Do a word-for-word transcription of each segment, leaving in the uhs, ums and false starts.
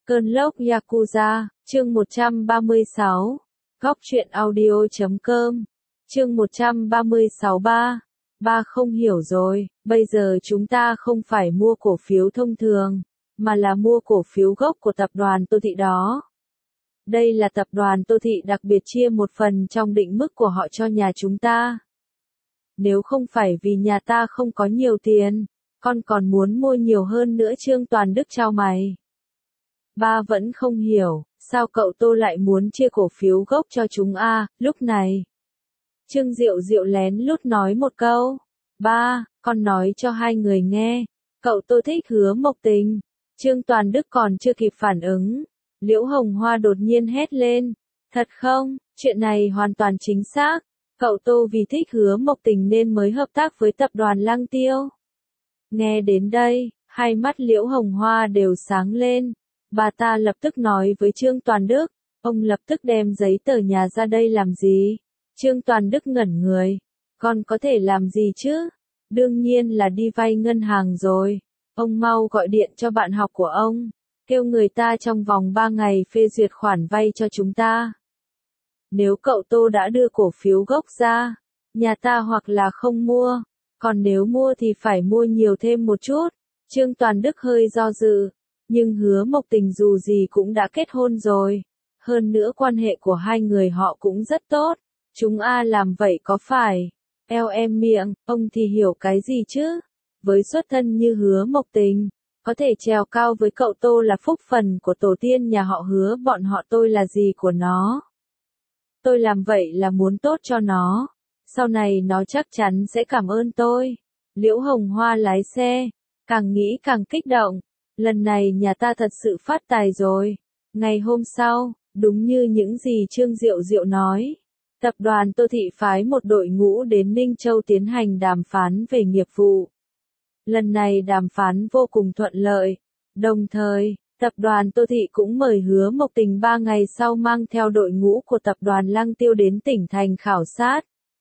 Cơn lốc Yakuza, chương một trăm ba mươi sáu. Góc truyện audio chấm com. Chương một trăm ba mươi sáu ba. Ba không hiểu rồi, bây giờ chúng ta không phải mua cổ phiếu thông thường, mà là mua cổ phiếu gốc của tập đoàn Tô Thị đó. Đây là tập đoàn Tô Thị đặc biệt chia một phần trong định mức của họ cho nhà chúng ta. Nếu không phải vì nhà ta không có nhiều tiền, con còn muốn mua nhiều hơn nữa. Trương Toàn Đức chau mày. Ba vẫn không hiểu, sao cậu Tô lại muốn chia cổ phiếu gốc cho chúng a? À, lúc này, Trương Diệu Diệu lén lút nói một câu. Ba, con nói cho hai người nghe, cậu Tô thích Hứa Mộc Tình. Trương Toàn Đức còn chưa kịp phản ứng, Liễu Hồng Hoa đột nhiên hét lên. Thật không, chuyện này hoàn toàn chính xác. Cậu Tô vì thích Hứa Mộc Tình nên mới hợp tác với tập đoàn Lăng Tiêu. Nghe đến đây, hai mắt Liễu Hồng Hoa đều sáng lên. Bà ta lập tức nói với Trương Toàn Đức, ông lập tức đem giấy tờ nhà ra đây làm gì? Trương Toàn Đức ngẩn người, con có thể làm gì chứ? Đương nhiên là đi vay ngân hàng rồi. Ông mau gọi điện cho bạn học của ông, kêu người ta trong vòng ba ngày phê duyệt khoản vay cho chúng ta. Nếu cậu Tô đã đưa cổ phiếu gốc ra, nhà ta hoặc là không mua, còn nếu mua thì phải mua nhiều thêm một chút. Trương Toàn Đức hơi do dự. Nhưng Hứa Mộc Tình dù gì cũng đã kết hôn rồi. Hơn nữa quan hệ của hai người họ cũng rất tốt. Chúng a làm vậy có phải? Eo em miệng, ông thì hiểu cái gì chứ? Với xuất thân như Hứa Mộc Tình, có thể trèo cao với cậu Tô là phúc phần của tổ tiên nhà họ Hứa, bọn họ tôi là gì của nó. Tôi làm vậy là muốn tốt cho nó. Sau này nó chắc chắn sẽ cảm ơn tôi. Liễu Hồng Hoa lái xe, càng nghĩ càng kích động. Lần này nhà ta thật sự phát tài rồi. Ngày hôm sau, đúng như những gì Trương Diệu Diệu nói, tập đoàn Tô Thị phái một đội ngũ đến Ninh Châu tiến hành đàm phán về nghiệp vụ. Lần này đàm phán vô cùng thuận lợi. Đồng thời, tập đoàn Tô Thị cũng mời Hứa Mộc Tình ba ngày sau mang theo đội ngũ của tập đoàn Lăng Tiêu đến tỉnh thành khảo sát.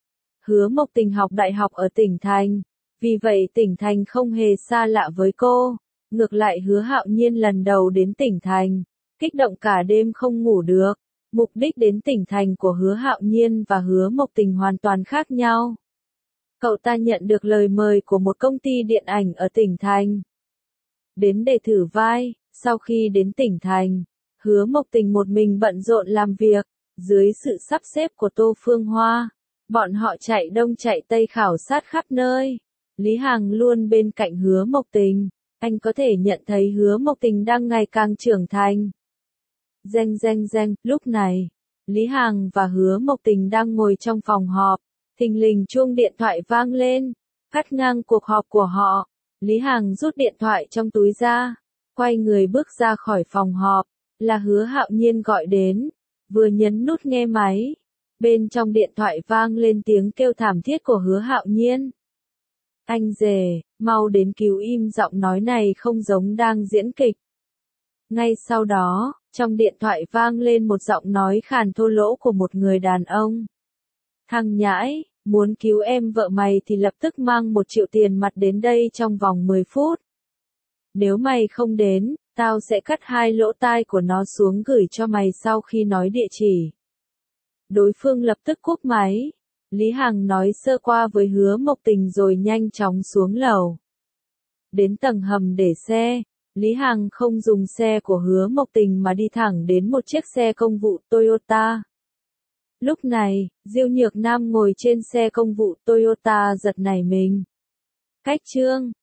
Hứa Mộc Tình học đại học ở tỉnh thành, vì vậy tỉnh thành không hề xa lạ với cô. Ngược lại Hứa Hạo Nhiên lần đầu đến tỉnh thành, kích động cả đêm không ngủ được. Mục đích đến tỉnh thành của Hứa Hạo Nhiên và Hứa Mộc Tình hoàn toàn khác nhau. Cậu ta nhận được lời mời của một công ty điện ảnh ở tỉnh thành. Đến để thử vai, sau khi đến tỉnh thành, Hứa Mộc Tình một mình bận rộn làm việc, dưới sự sắp xếp của Tô Phương Hoa. Bọn họ chạy đông chạy tây khảo sát khắp nơi. Lý Hằng luôn bên cạnh Hứa Mộc Tình. Anh có thể nhận thấy Hứa Mộc Tình đang ngày càng trưởng thành. Reng reng reng, lúc này, Lý Hằng và Hứa Mộc Tình đang ngồi trong phòng họp. Thình lình chuông điện thoại vang lên, cắt ngang cuộc họp của họ. Lý Hằng rút điện thoại trong túi ra, quay người bước ra khỏi phòng họp. Là Hứa Hạo Nhiên gọi đến, vừa nhấn nút nghe máy. Bên trong điện thoại vang lên tiếng kêu thảm thiết của Hứa Hạo Nhiên. Anh rể, mau đến cứu im, giọng nói này không giống đang diễn kịch. Ngay sau đó, trong điện thoại vang lên một giọng nói khàn thô lỗ của một người đàn ông. Thằng nhãi, muốn cứu em vợ mày thì lập tức mang một triệu tiền mặt đến đây trong vòng mười phút. Nếu mày không đến, tao sẽ cắt hai lỗ tai của nó xuống gửi cho mày sau khi nói địa chỉ. Đối phương lập tức cúp máy. Lý Hằng nói sơ qua với Hứa Mộc Tình rồi nhanh chóng xuống lầu. Đến tầng hầm để xe, Lý Hằng không dùng xe của Hứa Mộc Tình mà đi thẳng đến một chiếc xe công vụ Toyota. Lúc này, Diêu Nhược Nam ngồi trên xe công vụ Toyota giật nảy mình. Cách Trương,